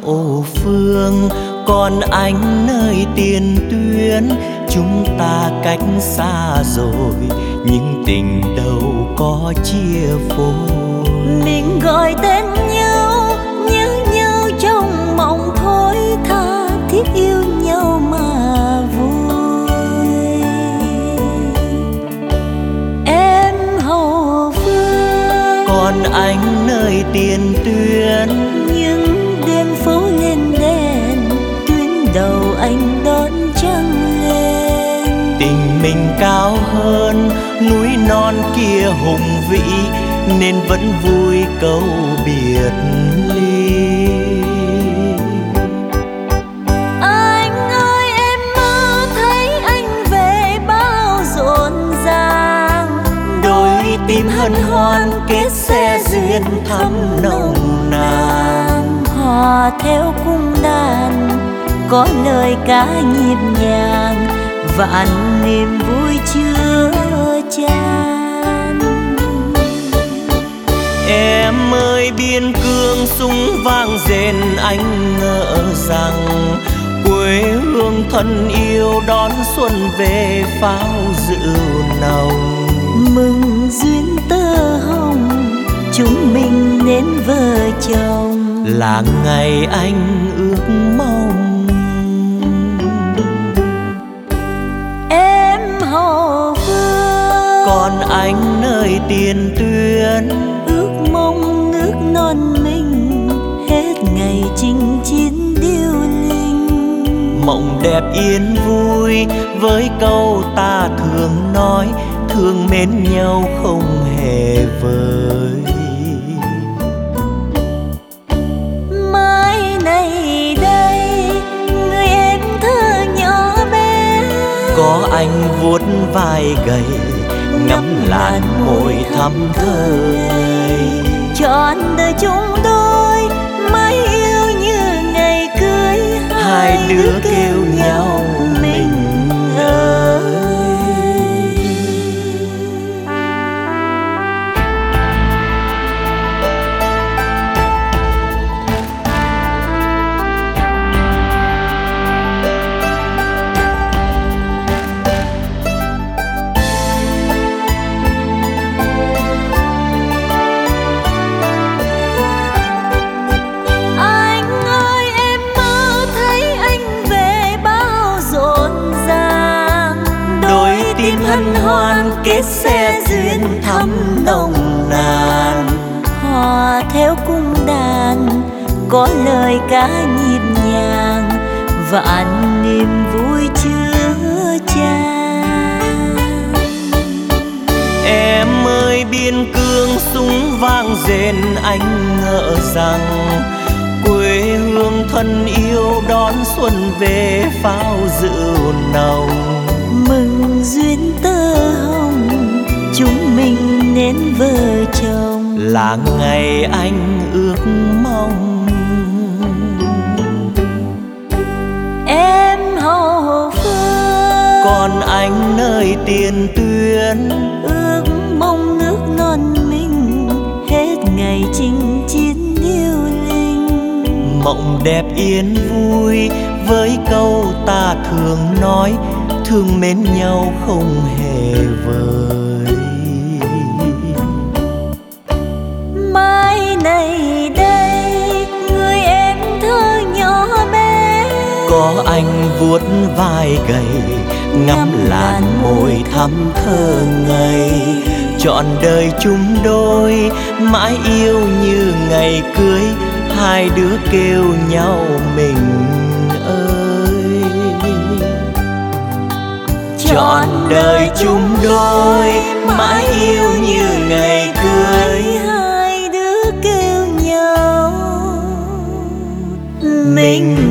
hậu phương, còn anh nơi tiền tuyến. Chúng ta cách xa rồi nhưng tình đâu có chia phôi. Mình gọi tên nhau, nhớ nhau trong mộng thôi, tha thiết yêu nhau mà vui. Em hậu phương, còn anh nơi tiền tuyến. những đêm phố lên đèn, tuyến đầu anh đón trăng lên. Tình mình cao hơn núi non kia hùng vĩ, nên vẫn vui câu biệt ly. Anh ơi em mơ thấy anh về bao rộn ràng, Đôi tim hân hoan kết xe duyên thắm nồng nàn. hòa theo cung đàn, có lời ca nhịp nhàng, vạn niềm vui chứa chan. Em ơi biên cương súng vang rền, anh ngỡ rằng quê hương thân yêu đón xuân về pháo rượu nồng. Mừng duyên tơ hồng, chúng mình nên vợ chồng, là ngày anh ước mong. em hậu phương, Còn anh nơi tiền tuyến. ước mong nước non mình hết ngày chinh chiến điêu linh. Mộng đẹp yên vui với câu ta thường nói, thương mến nhau không hề vời. Mai này đây, người em thơ nhỏ bé, Có anh vuốt vai gầy, ngắm làn môi thắm thơ ngây. trọn đời chung đôi, mãi yêu như ngày cưới. Hai đứa kêu nhau mình ơi. Anh ơi em mơ thấy anh về bao rộn ràng, Đôi tim hân hoan kết xe duyên thắm nồng nàn. hòa theo cung đàn, có lời ca nhịp nhàng, vạn niềm vui chứa chan. Em ơi biên cương súng vang rền, anh ngỡ rằng quê hương thân yêu đón xuân về pháo rượu nồng. Mừng duyên tơ hồng, chúng mình nên vợ chồng, là ngày anh ước mong. em hậu phương, Còn anh nơi tiền tuyến. ước mong nước non mình hết ngày chinh chiến điêu linh. Mộng đẹp yên vui với câu ta thường nói, thương mến nhau không hề vời. Mai này đây, người em thơ nhỏ bé, Có anh vuốt vai gầy, ngắm làn môi thắm thơ ngây. Trọn đời chung đôi, mãi yêu như ngày cưới. Hai đứa kêu nhau mình ơi. Trọn đời chung đôi, mãi yêu như ngày cưới. hai đứa kêu nhau Mình